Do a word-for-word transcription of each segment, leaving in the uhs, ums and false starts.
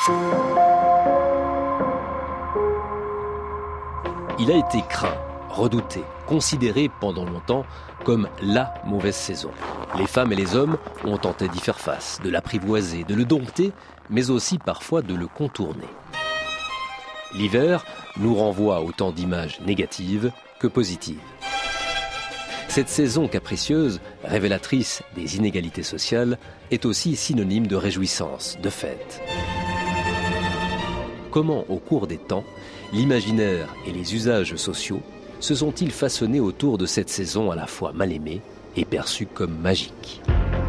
Il a été craint, redouté, considéré pendant longtemps comme la mauvaise saison. Les femmes et les hommes ont tenté d'y faire face, de l'apprivoiser, de le dompter, mais aussi parfois de le contourner. L'hiver nous renvoie autant d'images négatives que positives. Cette saison capricieuse, révélatrice des inégalités sociales, est aussi synonyme de réjouissance, de fête. Comment, au cours des temps, l'imaginaire et les usages sociaux se sont-ils façonnés autour de cette saison à la fois mal aimée et perçue comme magique ?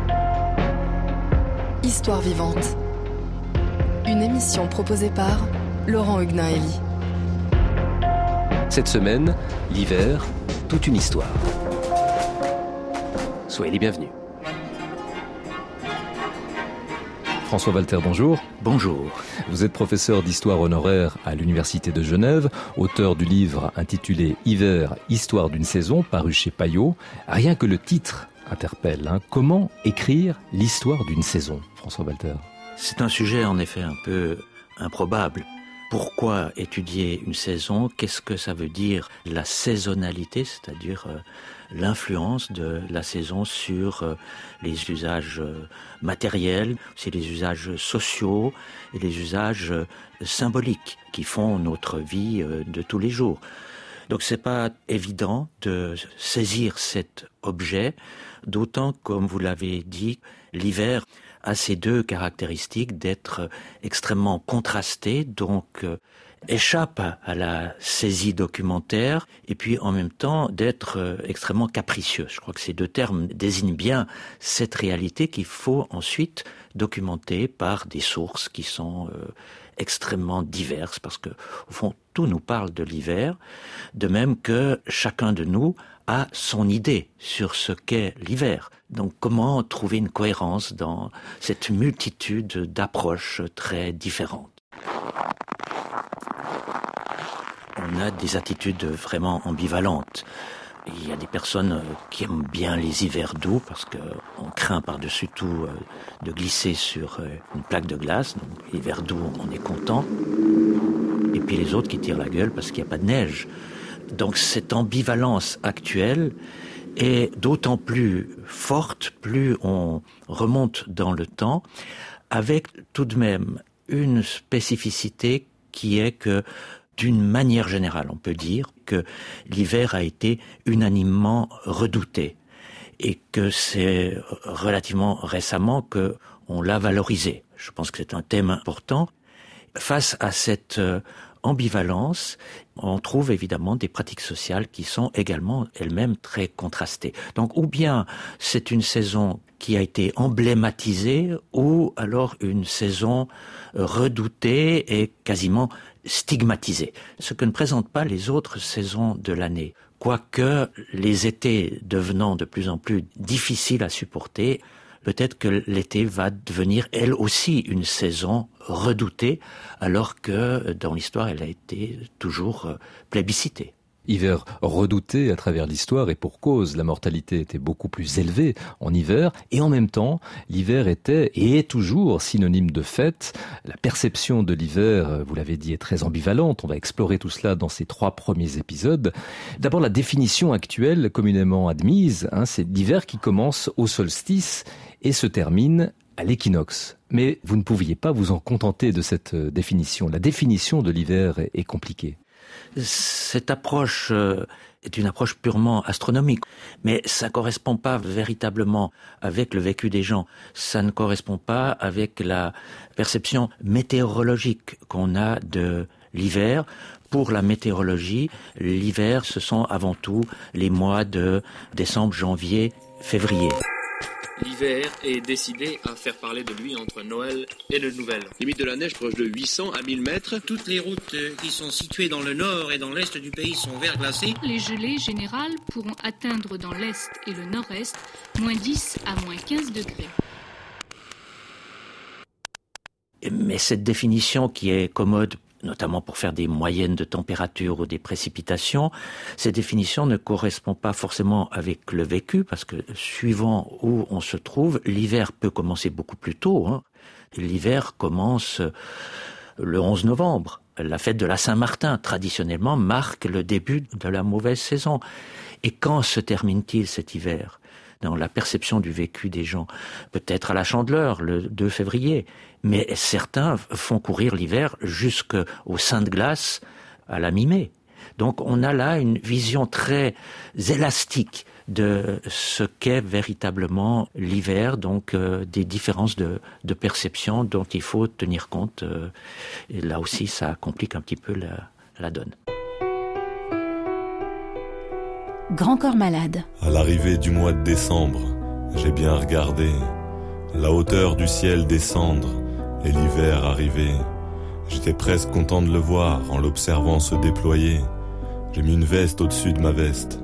Histoire vivante. Une émission proposée par Laurent Huguenin-Hélie. Cette semaine, l'hiver, toute une histoire. Soyez les bienvenus. François Walter, bonjour. Bonjour. Vous êtes professeur d'histoire honoraire à l'Université de Genève, auteur du livre intitulé « Hiver, histoire d'une saison » paru chez Payot. Rien que le titre interpelle. Hein. Comment écrire l'histoire d'une saison, François Walter ? C'est un sujet en effet un peu improbable. Pourquoi étudier une saison ? Qu'est-ce que ça veut dire la saisonnalité, c'est-à-dire euh, l'influence de la saison sur euh, les usages euh, matériels, c'est les usages sociaux et les usages euh, symboliques qui font notre vie euh, de tous les jours. Donc c'est pas évident de saisir cet objet, d'autant, comme vous l'avez dit, l'hiver a ces deux caractéristiques d'être extrêmement contrasté, donc euh, échappe à la saisie documentaire, et puis en même temps d'être euh, extrêmement capricieux. Je crois que ces deux termes désignent bien cette réalité qu'il faut ensuite documenter par des sources qui sont euh, extrêmement diverses, parce que au fond tout nous parle de l'hiver, de même que chacun de nous a son idée sur ce qu'est l'hiver. Donc comment trouver une cohérence dans cette multitude d'approches très différentes ? On a des attitudes vraiment ambivalentes. Il y a des personnes qui aiment bien les hivers doux parce qu'on craint par-dessus tout de glisser sur une plaque de glace. Donc l'hiver doux, on est content. Et puis les autres qui tirent la gueule parce qu'il n'y a pas de neige. Donc cette ambivalence actuelle est d'autant plus forte, plus on remonte dans le temps, avec tout de même une spécificité qui est que, d'une manière générale, on peut dire que l'hiver a été unanimement redouté et que c'est relativement récemment qu'on l'a valorisé. Je pense que c'est un thème important. Face à cette ambivalence, on trouve évidemment des pratiques sociales qui sont également elles-mêmes très contrastées. Donc ou bien c'est une saison qui a été emblématisée, ou alors une saison redoutée et quasiment stigmatisée. Ce que ne présentent pas les autres saisons de l'année. Quoique les étés devenant de plus en plus difficiles à supporter, peut-être que l'été va devenir elle aussi une saison redoutée, alors que dans l'histoire elle a été toujours plébiscitée. Hiver redouté à travers l'histoire, et pour cause, la mortalité était beaucoup plus élevée en hiver, et en même temps, l'hiver était et est toujours synonyme de fête. La perception de l'hiver, vous l'avez dit, est très ambivalente. On va explorer tout cela dans ces trois premiers épisodes. D'abord, la définition actuelle communément admise, hein, c'est l'hiver qui commence au solstice et se termine à l'équinoxe. Mais vous ne pouviez pas vous en contenter de cette définition. La définition de l'hiver est compliquée. Cette approche est une approche purement astronomique, mais ça ne correspond pas véritablement avec le vécu des gens. Ça ne correspond pas avec la perception météorologique qu'on a de l'hiver. Pour la météorologie, l'hiver, ce sont avant tout les mois de décembre, janvier, février. L'hiver est décidé à faire parler de lui entre Noël et le Nouvel An. Limite de la neige proche de huit cents à mille mètres. Toutes les routes qui sont situées dans le nord et dans l'est du pays sont verglacées. Les gelées générales pourront atteindre dans l'est et le nord-est moins dix à moins quinze degrés. Mais cette définition qui est commode, notamment pour faire des moyennes de température ou des précipitations, cette définition ne correspond pas forcément avec le vécu, parce que suivant où on se trouve, l'hiver peut commencer beaucoup plus tôt. Hein. L'hiver commence Le onze novembre, la fête de la Saint-Martin, traditionnellement, marque le début de la mauvaise saison. Et quand se termine-t-il cet hiver ? Dans la perception du vécu des gens, peut-être à la Chandeleur, le deux février, mais certains font courir l'hiver jusqu'au Saint de Glace à la mi-mai. Donc on a là une vision très élastique de ce qu'est véritablement l'hiver, donc euh, des différences de, de perception dont il faut tenir compte. Euh, et là aussi, ça complique un petit peu la, la donne. Grand corps malade. À l'arrivée du mois de décembre, j'ai bien regardé la hauteur du ciel descendre et l'hiver arriver. J'étais presque content de le voir en l'observant se déployer. J'ai mis une veste au-dessus de ma veste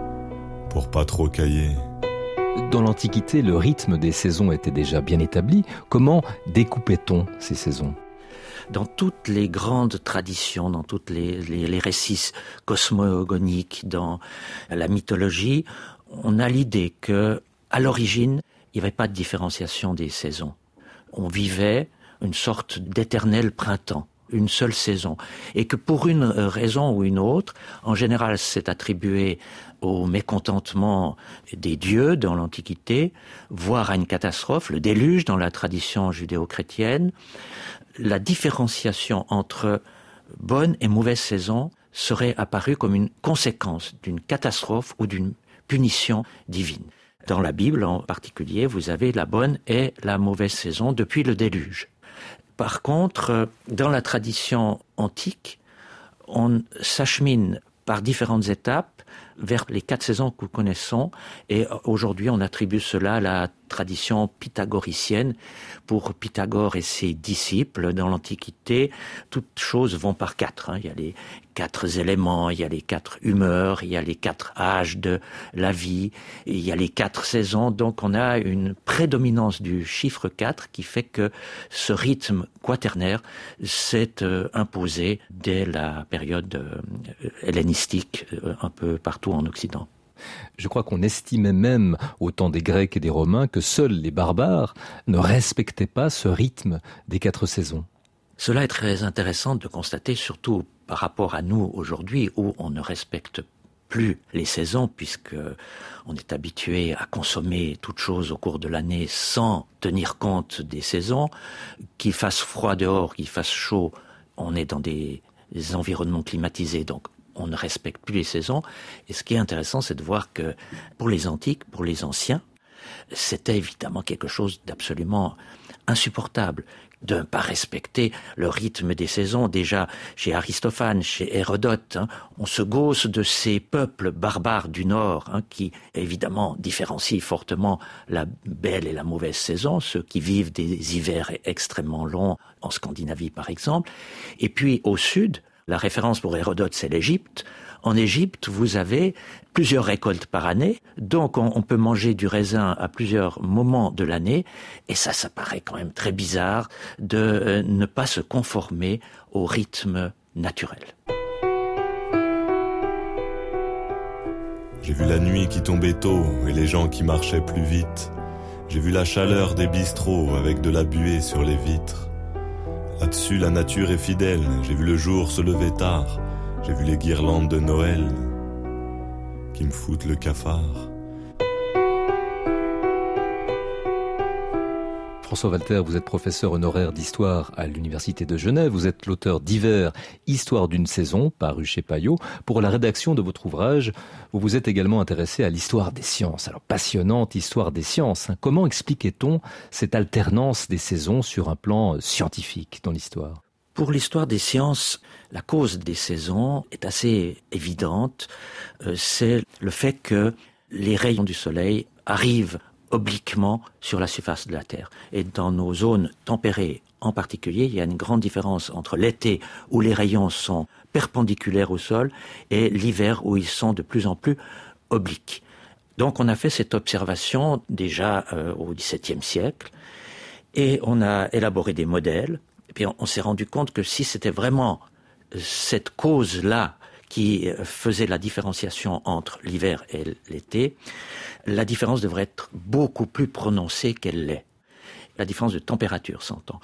pour pas trop cailler. Dans l'Antiquité, le rythme des saisons était déjà bien établi. Comment découpait-on ces saisons ? Dans toutes les grandes traditions, dans tous les, les, les récits cosmogoniques, dans la mythologie, on a l'idée que, à l'origine, il n'y avait pas de différenciation des saisons. On vivait une sorte d'éternel printemps, une seule saison, et que pour une raison ou une autre, en général c'est attribué au mécontentement des dieux dans l'Antiquité, voire à une catastrophe, le déluge dans la tradition judéo-chrétienne. La différenciation entre bonne et mauvaise saison serait apparue comme une conséquence d'une catastrophe ou d'une punition divine. Dans la Bible en particulier, vous avez la bonne et la mauvaise saison depuis le déluge. Par contre, dans la tradition antique, on s'achemine par différentes étapes vers les quatre saisons que nous connaissons, et aujourd'hui on attribue cela à la tradition pythagoricienne. Pour Pythagore et ses disciples dans l'Antiquité, toutes choses vont par quatre. Hein. Il y a les quatre éléments, il y a les quatre humeurs, il y a les quatre âges de la vie, il y a les quatre saisons. Donc on a une prédominance du chiffre quatre qui fait que ce rythme quaternaire s'est euh, imposé dès la période euh, hellénistique euh, un peu partout en Occident. Je crois qu'on estimait même, au temps des Grecs et des Romains, que seuls les barbares ne respectaient pas ce rythme des quatre saisons. Cela est très intéressant de constater, surtout par rapport à nous aujourd'hui, où on ne respecte plus les saisons, puisque on est habitué à consommer toutes choses au cours de l'année sans tenir compte des saisons. Qu'il fasse froid dehors, qu'il fasse chaud, on est dans des, des environnements climatisés, donc on ne respecte plus les saisons. Et ce qui est intéressant, c'est de voir que pour les antiques, pour les anciens, c'était évidemment quelque chose d'absolument insupportable de ne pas respecter le rythme des saisons. Déjà, chez Aristophane, chez Hérodote, hein, on se gausse de ces peuples barbares du Nord, hein, qui, évidemment, différencient fortement la belle et la mauvaise saison, ceux qui vivent des hivers extrêmement longs, en Scandinavie par exemple. Et puis, au Sud, la référence pour Hérodote, c'est l'Égypte. En Égypte, vous avez plusieurs récoltes par année, donc on, on peut manger du raisin à plusieurs moments de l'année, et ça, ça paraît quand même très bizarre de euh, ne pas se conformer au rythme naturel. J'ai vu la nuit qui tombait tôt et les gens qui marchaient plus vite. J'ai vu la chaleur des bistrots avec de la buée sur les vitres. Là-dessus, la nature est fidèle. J'ai vu le jour se lever tard. J'ai vu les guirlandes de Noël qui me foutent le cafard. François Walter, vous êtes professeur honoraire d'histoire à l'Université de Genève. Vous êtes l'auteur d'Hiver, Histoire d'une saison, paru chez Payot. Pour la rédaction de votre ouvrage, vous vous êtes également intéressé à l'histoire des sciences. Alors, passionnante histoire des sciences. Comment expliquait-on cette alternance des saisons sur un plan scientifique dans l'histoire ? Pour l'histoire des sciences, la cause des saisons est assez évidente. Euh, c'est le fait que les rayons du soleil arrivent obliquement sur la surface de la Terre. Et dans nos zones tempérées en particulier, il y a une grande différence entre l'été où les rayons sont perpendiculaires au sol et l'hiver où ils sont de plus en plus obliques. Donc on a fait cette observation déjà euh, au dix-septième siècle et on a élaboré des modèles. Et puis on, on s'est rendu compte que si c'était vraiment cette cause-là qui faisait la différenciation entre l'hiver et l'été, la différence devrait être beaucoup plus prononcée qu'elle l'est. La différence de température s'entend.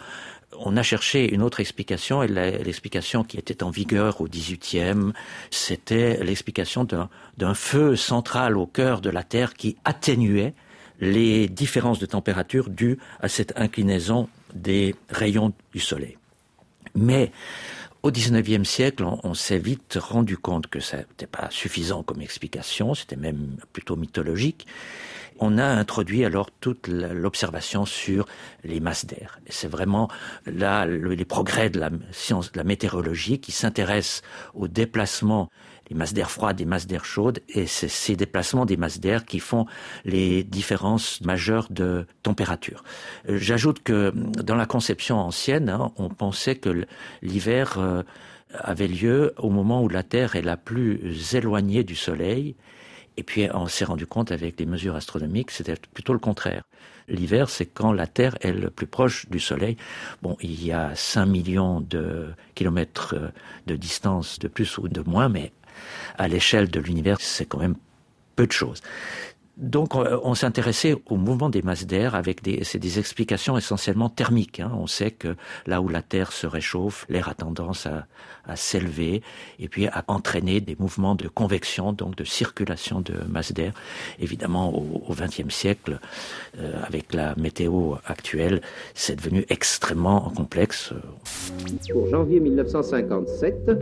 On a cherché une autre explication, et l'explication qui était en vigueur au dix-huitième, c'était l'explication d'un, d'un feu central au cœur de la Terre qui atténuait les différences de température dues à cette inclinaison des rayons du Soleil. Mais au dix-neuvième siècle, on, on s'est vite rendu compte que ça n'était pas suffisant comme explication, c'était même plutôt mythologique. On a introduit alors toute l'observation sur les masses d'air. Et c'est vraiment là le, les progrès de la science, de la météorologie qui s'intéressent au déplacement des masses d'air froides, des masses d'air chaudes, et c'est ces déplacements des masses d'air qui font les différences majeures de température. J'ajoute que dans la conception ancienne, hein, on pensait que l'hiver euh, avait lieu au moment où la Terre est la plus éloignée du Soleil. Et puis on s'est rendu compte avec les mesures astronomiques, c'était plutôt le contraire. L'hiver, c'est quand la Terre est le plus proche du Soleil. Bon, il y a cinq millions de kilomètres de distance de plus ou de moins, mais à l'échelle de l'univers, c'est quand même peu de choses. Donc on s'intéressait au mouvement des masses d'air avec des, c'est des explications essentiellement thermiques. Hein. On sait que là où la Terre se réchauffe, l'air a tendance à, à s'élever et puis à entraîner des mouvements de convection, donc de circulation de masse d'air. Évidemment, au vingtième siècle, euh, avec la météo actuelle, c'est devenu extrêmement complexe. Pour janvier mille neuf cent cinquante-sept,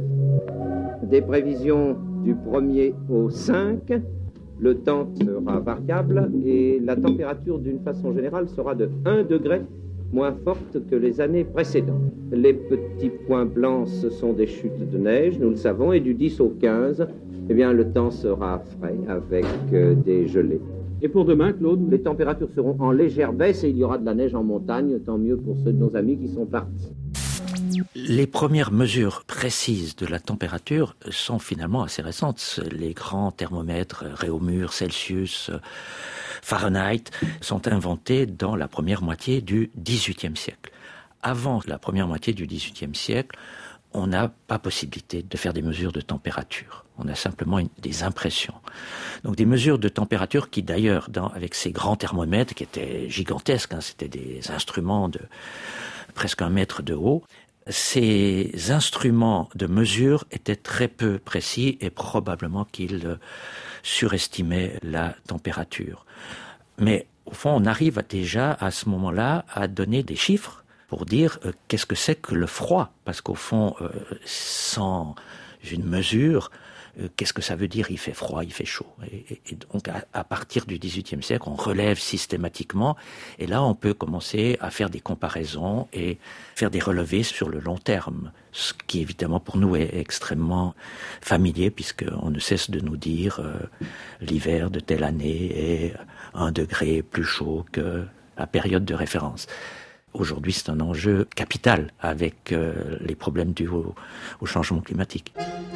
des prévisions du premier au cinq. Le temps sera variable et la température d'une façon générale sera de un degré moins forte que les années précédentes. Les petits points blancs, ce sont des chutes de neige, nous le savons, et du dix au quinze, eh bien, le temps sera frais avec euh, des gelées. Et pour demain, Claude? Les températures seront en légère baisse et il y aura de la neige en montagne, tant mieux pour ceux de nos amis qui sont partis. Les premières mesures précises de la température sont finalement assez récentes. Les grands thermomètres Réaumur, Celsius, Fahrenheit sont inventés dans la première moitié du dix-huitième siècle. Avant la première moitié du dix-huitième siècle, on n'a pas possibilité de faire des mesures de température. On a simplement une, des impressions. Donc des mesures de température qui d'ailleurs, dans, avec ces grands thermomètres qui étaient gigantesques, hein, c'était des instruments de presque un mètre de haut, ces instruments de mesure étaient très peu précis et probablement qu'ils surestimaient la température. Mais au fond, on arrive déjà à ce moment-là à donner des chiffres pour dire euh, qu'est-ce que c'est que le froid. Parce qu'au fond, euh, sans une mesure, euh, qu'est-ce que ça veut dire il fait froid, il fait chaud. Et, et, et donc à, à partir du dix-huitième siècle, on relève systématiquement. Et là, on peut commencer à faire des comparaisons et faire des relevés sur le long terme. Ce qui évidemment pour nous est extrêmement familier puisqu'on ne cesse de nous dire euh, l'hiver de telle année est un degré plus chaud que la période de référence. Aujourd'hui, c'est un enjeu capital avec euh, les problèmes dus au, au changement climatique.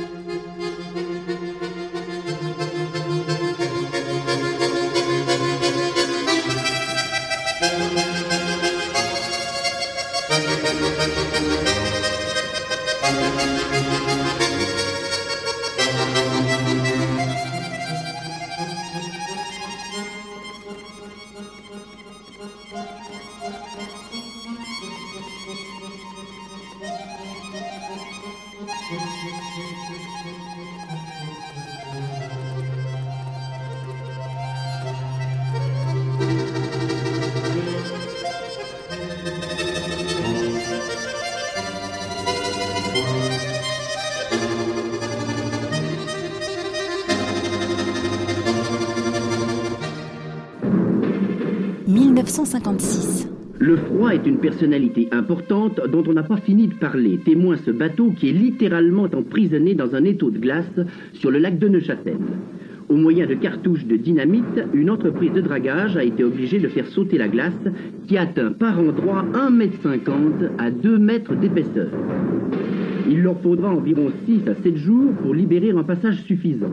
mille neuf cent cinquante-six. Le froid est une personnalité importante dont on n'a pas fini de parler. Témoin ce bateau qui est littéralement emprisonné dans un étau de glace sur le lac de Neuchâtel. Au moyen de cartouches de dynamite, une entreprise de dragage a été obligée de faire sauter la glace qui atteint par endroits un mètre cinquante à deux mètres d'épaisseur. Il leur faudra environ six à sept jours pour libérer un passage suffisant.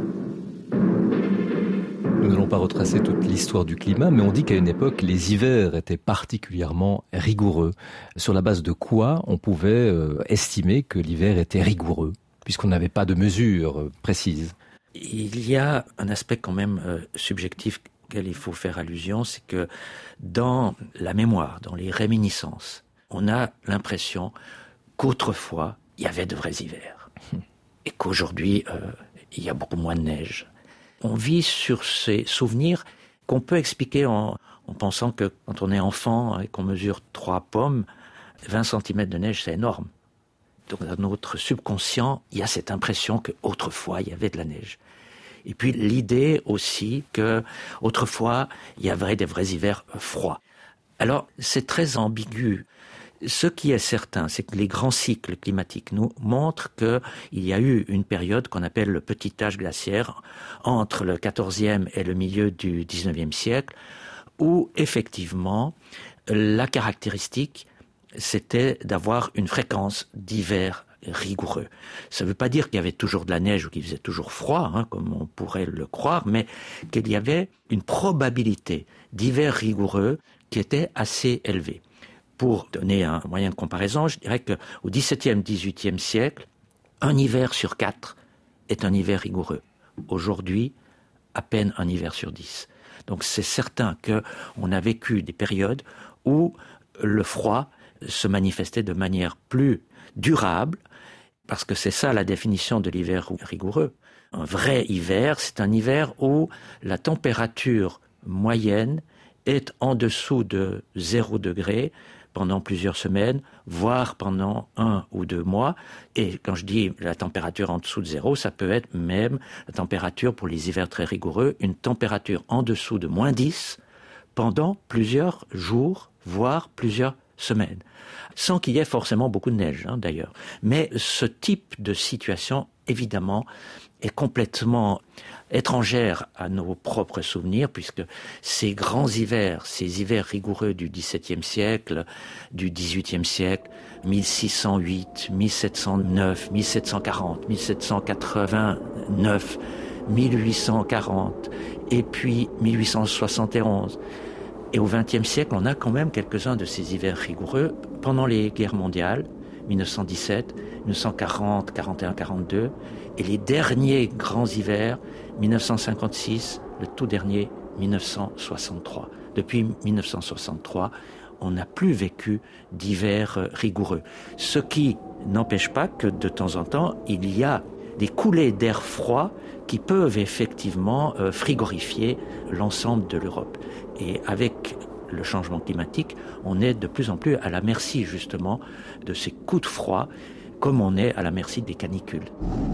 Nous n'allons pas retracer toute l'histoire du climat, mais on dit qu'à une époque, les hivers étaient particulièrement rigoureux. Sur la base de quoi on pouvait euh, estimer que l'hiver était rigoureux, puisqu'on n'avait pas de mesures euh, précises? Il y a un aspect quand même euh, subjectif auquel il faut faire allusion, c'est que dans la mémoire, dans les réminiscences, on a l'impression qu'autrefois, il y avait de vrais hivers. Et qu'aujourd'hui, euh, il y a beaucoup moins de neige. On vit sur ces souvenirs qu'on peut expliquer en, en pensant que quand on est enfant et qu'on mesure trois pommes, vingt centimètres de neige, c'est énorme. Donc dans notre subconscient, il y a cette impression qu'autrefois, il y avait de la neige. Et puis l'idée aussi qu'autrefois, il y avait des vrais hivers froids. Alors, c'est très ambigu. Ce qui est certain, c'est que les grands cycles climatiques nous montrent qu'il y a eu une période qu'on appelle le petit âge glaciaire entre le quatorzième et le milieu du dix-neuvième siècle, où effectivement, la caractéristique, c'était d'avoir une fréquence d'hiver rigoureux. Ça ne veut pas dire qu'il y avait toujours de la neige ou qu'il faisait toujours froid, hein, comme on pourrait le croire, mais qu'il y avait une probabilité d'hiver rigoureux qui était assez élevée. Pour donner un moyen de comparaison, je dirais qu'au dix-septième, dix-huitième siècle, un hiver sur quatre est un hiver rigoureux. Aujourd'hui, à peine un hiver sur dix. Donc c'est certain qu'on a vécu des périodes où le froid se manifestait de manière plus durable, parce que c'est ça la définition de l'hiver rigoureux. Un vrai hiver, c'est un hiver où la température moyenne est en dessous de zéro degré pendant plusieurs semaines, voire pendant un ou deux mois. Et quand je dis la température en dessous de zéro, ça peut être même la température pour les hivers très rigoureux, une température en dessous de moins dix pendant plusieurs jours, voire plusieurs semaines. Sans qu'il y ait forcément beaucoup de neige, hein, d'ailleurs. Mais ce type de situation, évidemment, est complètement étrangère à nos propres souvenirs, puisque ces grands hivers, ces hivers rigoureux du dix-septième siècle, du dix-huitième siècle, mille six cent huit, mille sept cent neuf, mille sept cent quarante, mille sept cent quatre-vingt-neuf, mille huit cent quarante, et puis mille huit cent soixante et onze. Et au vingtième siècle, on a quand même quelques-uns de ces hivers rigoureux pendant les guerres mondiales, mille neuf cent dix-sept, mille neuf cent quarante, quarante et un, quarante-deux, et les derniers grands hivers, mille neuf cent cinquante-six, le tout dernier, mille neuf cent soixante-trois. Depuis mille neuf cent soixante-trois, on n'a plus vécu d'hiver rigoureux. Ce qui n'empêche pas que de temps en temps, il y a des coulées d'air froid qui peuvent effectivement euh, frigorifier l'ensemble de l'Europe. Et avec le changement climatique, on est de plus en plus à la merci justement de ces coups de froid, comme on est à la merci des canicules.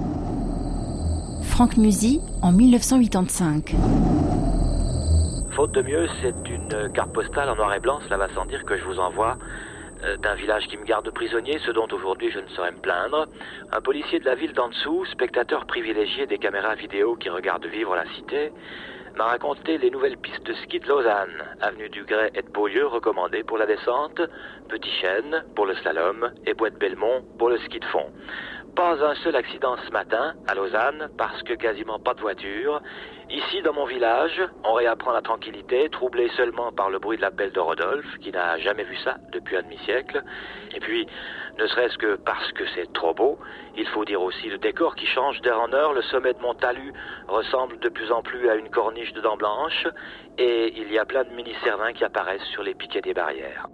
Franck Musy, en mille neuf cent quatre-vingt-cinq. Faute de mieux, c'est une carte postale en noir et blanc, cela va sans dire, que je vous envoie euh, d'un village qui me garde prisonnier, ce dont aujourd'hui je ne saurais me plaindre. Un policier de la ville d'en dessous, spectateur privilégié des caméras vidéo qui regardent vivre la cité, m'a raconté les nouvelles pistes de ski de Lausanne. Avenue du Grès et de Beaulieu recommandées pour la descente, Petit Chêne pour le slalom et Bois de Belmont pour le ski de fond. Pas un seul accident ce matin à Lausanne parce que quasiment pas de voiture. Ici, dans mon village, on réapprend la tranquillité, troublé seulement par le bruit de l'appel de Rodolphe, qui n'a jamais vu ça depuis un demi-siècle. Et puis, ne serait-ce que parce que c'est trop beau, il faut dire aussi le décor qui change d'heure en heure. Le sommet de mon talus ressemble de plus en plus à une corniche de dents blanches, et il y a plein de mini-cervins qui apparaissent sur les piquets des barrières.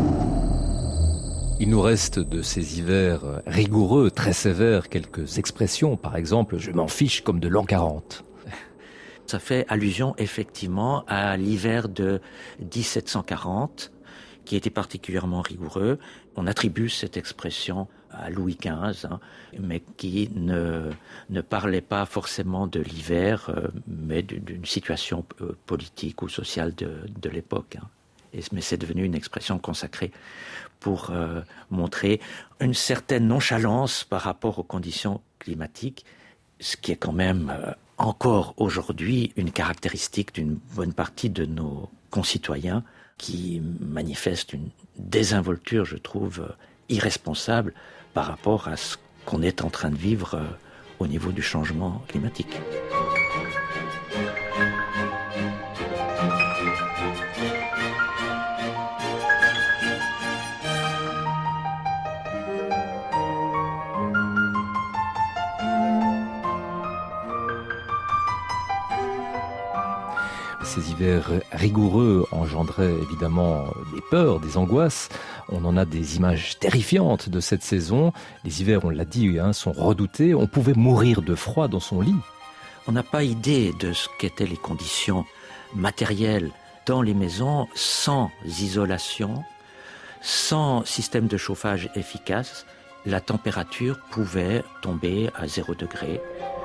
Il nous reste de ces hivers rigoureux, très sévères, quelques expressions. Par exemple, je m'en fiche comme de l'an quarante. Ça fait allusion effectivement à l'hiver de dix-sept cent quarante, qui était particulièrement rigoureux. On attribue cette expression à Louis quinze, hein, mais qui ne, ne parlait pas forcément de l'hiver, euh, mais d'une situation euh, politique ou sociale de, de l'époque. Hein. Et, mais c'est devenu une expression consacrée pour euh, montrer une certaine nonchalance par rapport aux conditions climatiques, ce qui est quand même euh, encore aujourd'hui une caractéristique d'une bonne partie de nos concitoyens qui manifestent une désinvolture, je trouve, euh, irresponsable par rapport à ce qu'on est en train de vivre euh, au niveau du changement climatique. Ces hivers rigoureux engendraient évidemment des peurs, des angoisses. On en a des images terrifiantes de cette saison. Les hivers, on l'a dit, hein, sont redoutés. On pouvait mourir de froid dans son lit. On n'a pas idée de ce qu'étaient les conditions matérielles dans les maisons sans isolation, sans système de chauffage efficace. La température pouvait tomber à zéro degré.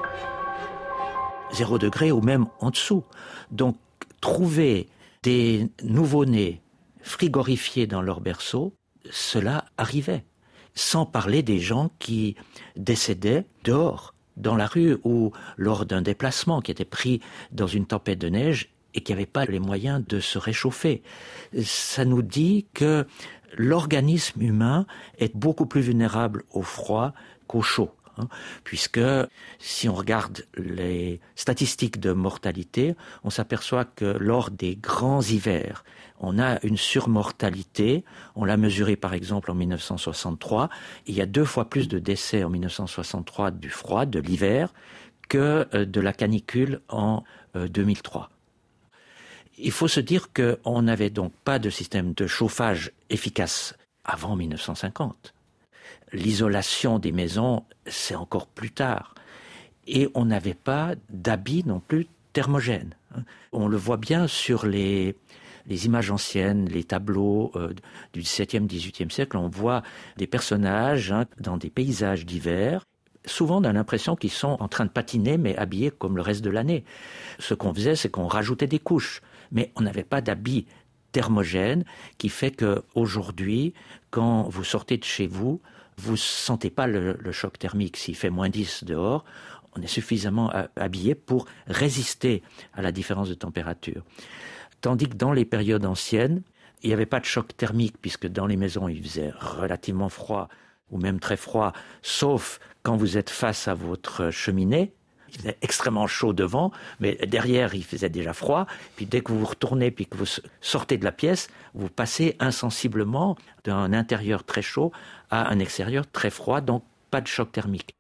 Zéro degré ou même en dessous. Donc, trouver des nouveau-nés frigorifiés dans leur berceau, cela arrivait. Sans parler des gens qui décédaient dehors, dans la rue ou lors d'un déplacement, qui étaient pris dans une tempête de neige et qui n'avaient pas les moyens de se réchauffer. Ça nous dit que l'organisme humain est beaucoup plus vulnérable au froid qu'au chaud. Hein, puisque si on regarde les statistiques de mortalité, on s'aperçoit que lors des grands hivers, on a une surmortalité. On l'a mesuré par exemple en mille neuf cent soixante-trois. Il y a deux fois plus de décès en mille neuf cent soixante-trois du froid, de l'hiver, que de la canicule en deux mille trois. Il faut se dire qu'on n'avait donc pas de système de chauffage efficace avant mille neuf cent cinquante. L'isolation des maisons, c'est encore plus tard. Et on n'avait pas d'habits non plus thermogènes. On le voit bien sur les, les images anciennes, les tableaux euh, du dix-septième, dix-huitième siècle. On voit des personnages hein, dans des paysages d'hiver. Souvent, on a l'impression qu'ils sont en train de patiner, mais habillés comme le reste de l'année. Ce qu'on faisait, c'est qu'on rajoutait des couches. Mais on n'avait pas d'habits thermogènes, qui fait qu'aujourd'hui, quand vous sortez de chez vous, vous ne sentez pas le, le choc thermique. S'il fait moins dix dehors, on est suffisamment habillé pour résister à la différence de température. Tandis que dans les périodes anciennes, il n'y avait pas de choc thermique, puisque dans les maisons, il faisait relativement froid, ou même très froid, sauf quand vous êtes face à votre cheminée. Il faisait extrêmement chaud devant, mais derrière, il faisait déjà froid. Puis dès que vous vous retournez, puis que vous sortez de la pièce, vous passez insensiblement d'un intérieur très chaud à un extérieur très froid, donc pas de choc thermique.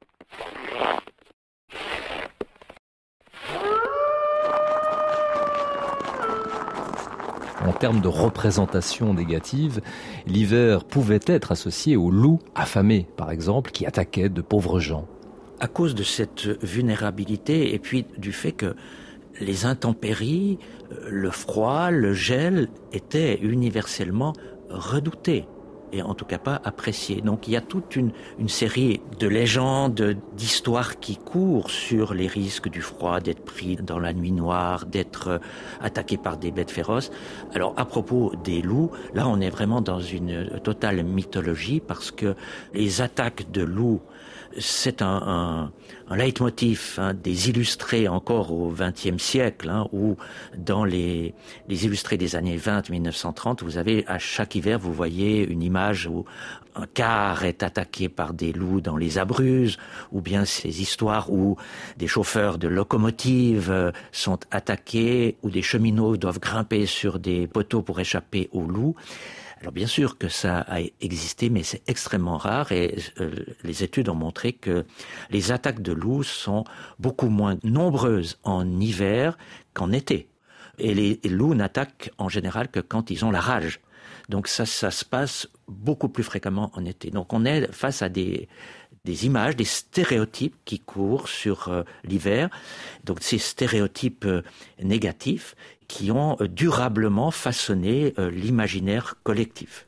En termes de représentation négative, l'hiver pouvait être associé aux loups affamés, par exemple, qui attaquaient de pauvres gens. À cause de cette vulnérabilité et puis du fait que les intempéries, le froid, le gel étaient universellement redoutés et en tout cas pas appréciés. Donc il y a toute une, une série de légendes, d'histoires qui courent sur les risques du froid, d'être pris dans la nuit noire, d'être attaqué par des bêtes féroces. Alors à propos des loups, là on est vraiment dans une totale mythologie parce que les attaques de loups, c'est un, un, un leitmotiv hein, des illustrés encore au vingtième siècle, hein, où dans les, les illustrés des années vingt, mille neuf cent trente, vous avez à chaque hiver, vous voyez une image où un car est attaqué par des loups dans les Abruzzes, ou bien ces histoires où des chauffeurs de locomotives sont attaqués, ou des cheminots doivent grimper sur des poteaux pour échapper aux loups. Alors bien sûr que ça a existé, mais c'est extrêmement rare et euh, les études ont montré que les attaques de loups sont beaucoup moins nombreuses en hiver qu'en été. Et les, les loups n'attaquent en général que quand ils ont la rage. Donc ça, ça se passe beaucoup plus fréquemment en été. Donc on est face à des, des images, des stéréotypes qui courent sur euh, l'hiver. Donc ces stéréotypes euh, négatifs qui ont euh, durablement façonné euh, l'imaginaire collectif.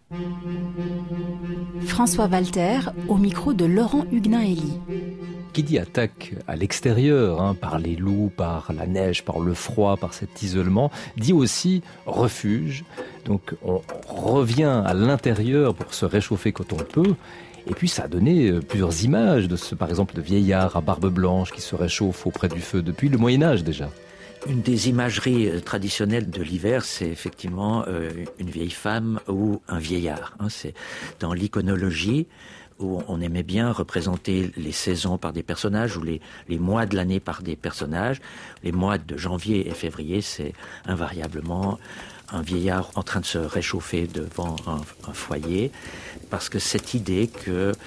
François Walter, au micro de Laurent Huguenin-Hélie. Qui dit attaque à l'extérieur, hein, par les loups, par la neige, par le froid, par cet isolement, dit aussi refuge. Donc on revient à l'intérieur pour se réchauffer quand on peut. Et puis ça a donné plusieurs images de ce, par exemple, de vieillards à barbe blanche qui se réchauffent auprès du feu depuis le Moyen-Âge déjà. Une des imageries traditionnelles de l'hiver, c'est effectivement euh, une vieille femme ou un vieillard. Hein. C'est dans l'iconologie où on aimait bien représenter les saisons par des personnages ou les, les mois de l'année par des personnages. Les mois de janvier et février, c'est invariablement un vieillard en train de se réchauffer devant un, un foyer, parce que cette idée que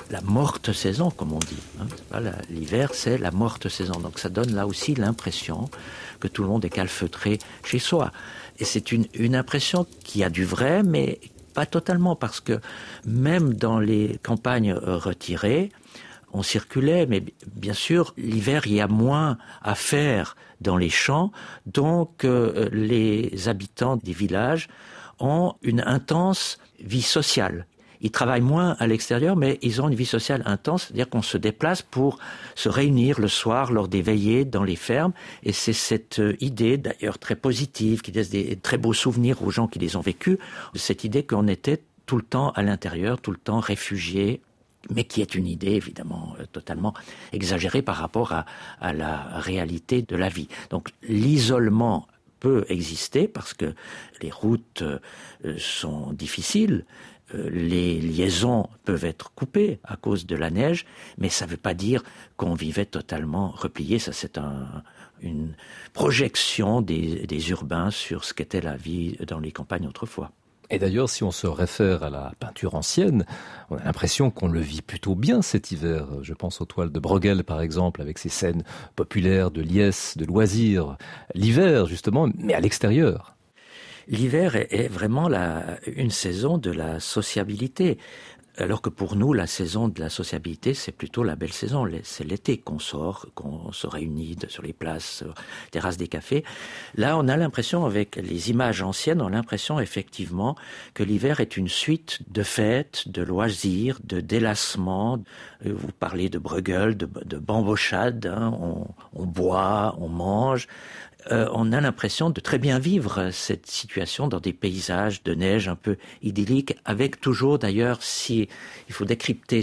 la morte saison, comme on dit. Hein. Voilà, l'hiver, c'est la morte saison. Donc ça donne là aussi l'impression que tout le monde est calfeutré chez soi. Et c'est une, une impression qui a du vrai, mais pas totalement, parce que même dans les campagnes retirées, on circulait, mais bien sûr, l'hiver, il y a moins à faire dans les champs, donc euh, les habitants des villages ont une intense vie sociale. Ils travaillent moins à l'extérieur, mais ils ont une vie sociale intense, c'est-à-dire qu'on se déplace pour se réunir le soir lors des veillées dans les fermes, et c'est cette idée, d'ailleurs très positive, qui laisse des très beaux souvenirs aux gens qui les ont vécus, cette idée qu'on était tout le temps à l'intérieur, tout le temps réfugiés, mais qui est une idée évidemment euh, totalement exagérée par rapport à, à la réalité de la vie. Donc l'isolement peut exister parce que les routes euh, sont difficiles, euh, les liaisons peuvent être coupées à cause de la neige, mais ça ne veut pas dire qu'on vivait totalement replié. Ça, c'est un, une projection des, des urbains sur ce qu'était la vie dans les campagnes autrefois. Et d'ailleurs, si on se réfère à la peinture ancienne, on a l'impression qu'on le vit plutôt bien cet hiver. Je pense aux toiles de Bruegel, par exemple, avec ses scènes populaires de liesse, de loisirs. L'hiver, justement, mais à l'extérieur. L'hiver est, est vraiment la, une saison de la sociabilité. Alors que pour nous, la saison de la sociabilité, c'est plutôt la belle saison. C'est l'été qu'on sort, qu'on se réunit sur les places, sur les terrasses des cafés. Là, on a l'impression, avec les images anciennes, on a l'impression effectivement que l'hiver est une suite de fêtes, de loisirs, de délassements. Vous parlez de Bruegel, de, de bambochade, hein, on, on boit, on mange. Euh, on a l'impression de très bien vivre cette situation dans des paysages de neige un peu idylliques, avec toujours d'ailleurs, si il faut décrypter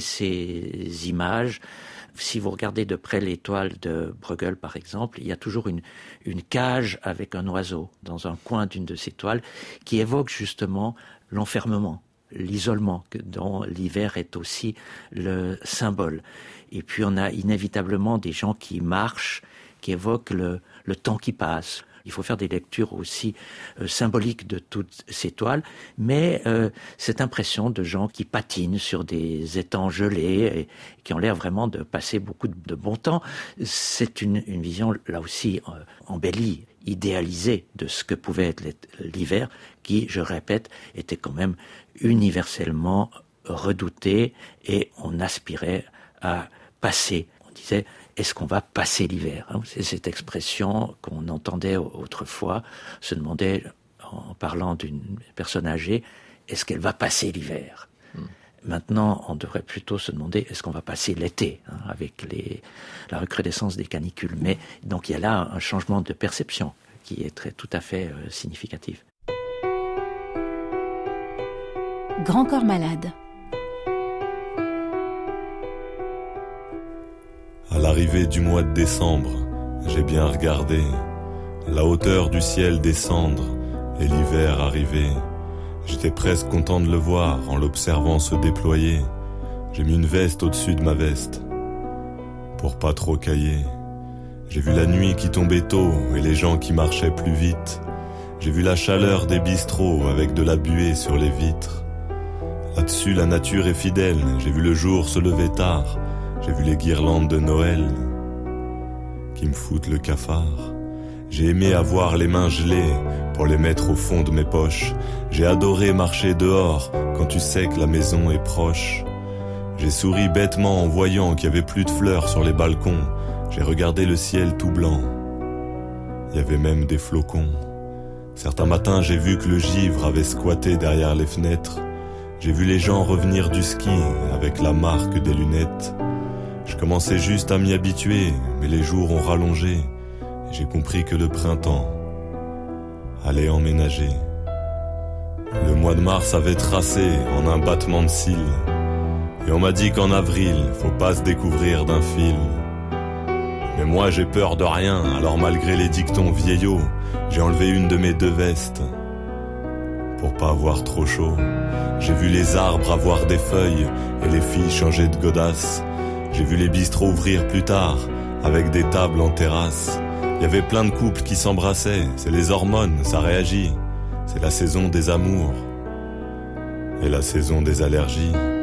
ces images, si vous regardez de près les toiles de Bruegel par exemple, il y a toujours une, une cage avec un oiseau dans un coin d'une de ces toiles qui évoque justement l'enfermement, l'isolement, dont l'hiver est aussi le symbole. Et puis on a inévitablement des gens qui marchent, qui évoquent le, le temps qui passe. Il faut faire des lectures aussi euh, symboliques de toutes ces toiles, mais euh, cette impression de gens qui patinent sur des étangs gelés et qui ont l'air vraiment de passer beaucoup de, de bon temps, c'est une, une vision là aussi euh, embellie, idéalisée de ce que pouvait être l'hiver, qui, je répète, était quand même universellement redouté et on aspirait à passer. On disait, est-ce qu'on va passer l'hiver? C'est cette expression qu'on entendait autrefois, se demandait, en parlant d'une personne âgée, est-ce qu'elle va passer l'hiver? mmh. Maintenant, on devrait plutôt se demander, est-ce qu'on va passer l'été, hein, avec les, la recrudescence des canicules? Mais donc il y a là un changement de perception qui est très, tout à fait euh, significatif. Grand corps malade. À l'arrivée du mois de décembre, j'ai bien regardé la hauteur du ciel descendre et l'hiver arriver. J'étais presque content de le voir en l'observant se déployer. J'ai mis une veste au-dessus de ma veste pour pas trop cailler. J'ai vu la nuit qui tombait tôt et les gens qui marchaient plus vite. J'ai vu la chaleur des bistrots avec de la buée sur les vitres. Là-dessus, la nature est fidèle. J'ai vu le jour se lever tard. J'ai vu les guirlandes de Noël qui me foutent le cafard. J'ai aimé avoir les mains gelées pour les mettre au fond de mes poches. J'ai adoré marcher dehors quand tu sais que la maison est proche. J'ai souri bêtement en voyant qu'il y avait plus de fleurs sur les balcons. J'ai regardé le ciel tout blanc. Il y avait même des flocons. Certains matins, j'ai vu que le givre avait squatté derrière les fenêtres. J'ai vu les gens revenir du ski avec la marque des lunettes. Je commençais juste à m'y habituer, mais les jours ont rallongé. Et j'ai compris que le printemps allait emménager. Le mois de mars avait tracé en un battement de cils. Et on m'a dit qu'en avril, faut pas se découvrir d'un fil. Mais moi j'ai peur de rien, alors malgré les dictons vieillots, j'ai enlevé une de mes deux vestes pour pas avoir trop chaud. J'ai vu les arbres avoir des feuilles et les filles changer de godasses. J'ai vu les bistrots ouvrir plus tard, avec des tables en terrasse. Il y avait plein de couples qui s'embrassaient, c'est les hormones, ça réagit. C'est la saison des amours et la saison des allergies.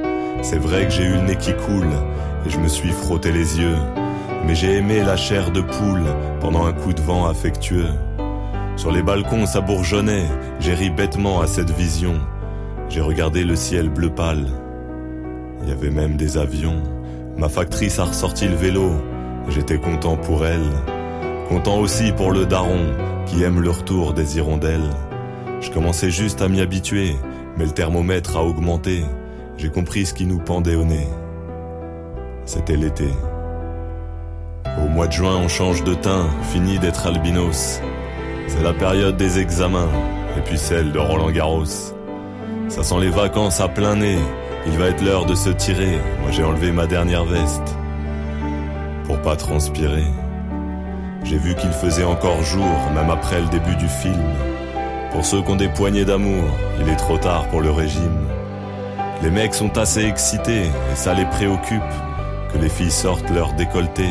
C'est vrai que j'ai eu le nez qui coule et je me suis frotté les yeux, mais j'ai aimé la chair de poule pendant un coup de vent affectueux. Sur les balcons ça bourgeonnait, j'ai ri bêtement à cette vision. J'ai regardé le ciel bleu pâle, il y avait même des avions. Ma factrice a ressorti le vélo, j'étais content pour elle. Content aussi pour le daron, qui aime le retour des hirondelles. Je commençais juste à m'y habituer, mais le thermomètre a augmenté. J'ai compris ce qui nous pendait au nez. C'était l'été. Au mois de juin, on change de teint, fini d'être albinos. C'est la période des examens, et puis celle de Roland Garros. Ça sent les vacances à plein nez, il va être l'heure de se tirer. Moi j'ai enlevé ma dernière veste, pour pas transpirer. J'ai vu qu'il faisait encore jour, même après le début du film. Pour ceux qui ont des poignées d'amour, il est trop tard pour le régime. Les mecs sont assez excités, et ça les préoccupe, que les filles sortent leur décolleté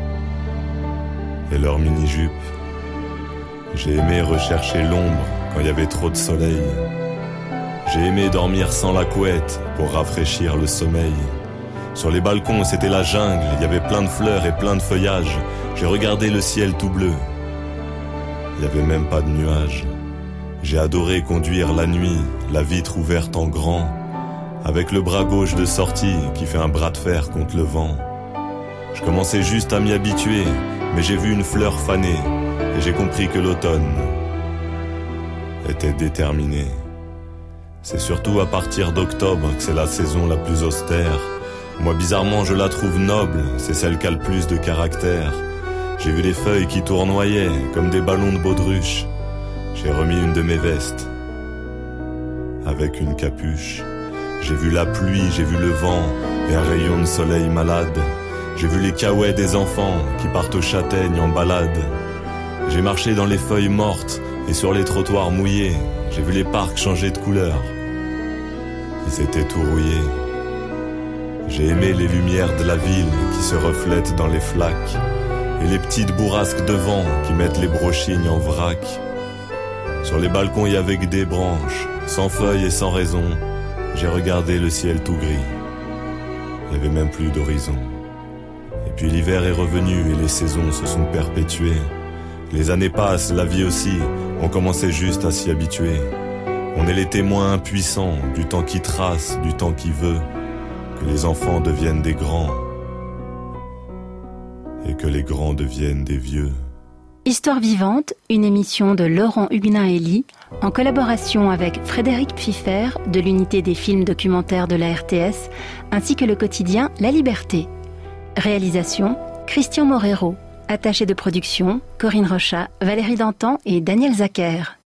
et leur mini-jupe. J'ai aimé rechercher l'ombre quand il y avait trop de soleil. J'ai aimé dormir sans la couette pour rafraîchir le sommeil. Sur les balcons, c'était la jungle, il y avait plein de fleurs et plein de feuillages. J'ai regardé le ciel tout bleu, il y avait même pas de nuages. J'ai adoré conduire la nuit, la vitre ouverte en grand, avec le bras gauche de sortie qui fait un bras de fer contre le vent. Je commençais juste à m'y habituer, mais j'ai vu une fleur faner et j'ai compris que l'automne était déterminé. C'est surtout à partir d'octobre que c'est la saison la plus austère. Moi bizarrement je la trouve noble, c'est celle qui a le plus de caractère. J'ai vu des feuilles qui tournoyaient comme des ballons de baudruche. J'ai remis une de mes vestes avec une capuche. J'ai vu la pluie, j'ai vu le vent et un rayon de soleil malade. J'ai vu les caouets des enfants qui partent aux châtaignes en balade. J'ai marché dans les feuilles mortes et sur les trottoirs mouillés. J'ai vu les parcs changer de couleur, ils étaient tout rouillés. J'ai aimé les lumières de la ville qui se reflètent dans les flaques et les petites bourrasques de vent qui mettent les brochignes en vrac. Sur les balcons il y avait que des branches, sans feuilles et sans raison. J'ai regardé le ciel tout gris, il n'y avait même plus d'horizon. Et puis l'hiver est revenu et les saisons se sont perpétuées. Les années passent, la vie aussi, on commençait juste à s'y habituer. On est les témoins impuissants du temps qui trace, du temps qui veut que les enfants deviennent des grands et que les grands deviennent des vieux. Histoire vivante, une émission de Laurent Huguenin-Hélie en collaboration avec Frédéric Pfiffer de l'unité des films documentaires de la R T S ainsi que le quotidien La Liberté. Réalisation Christian Morero. Attachés de production Corinne Rochat, Valérie Dantan et Daniel Zacher.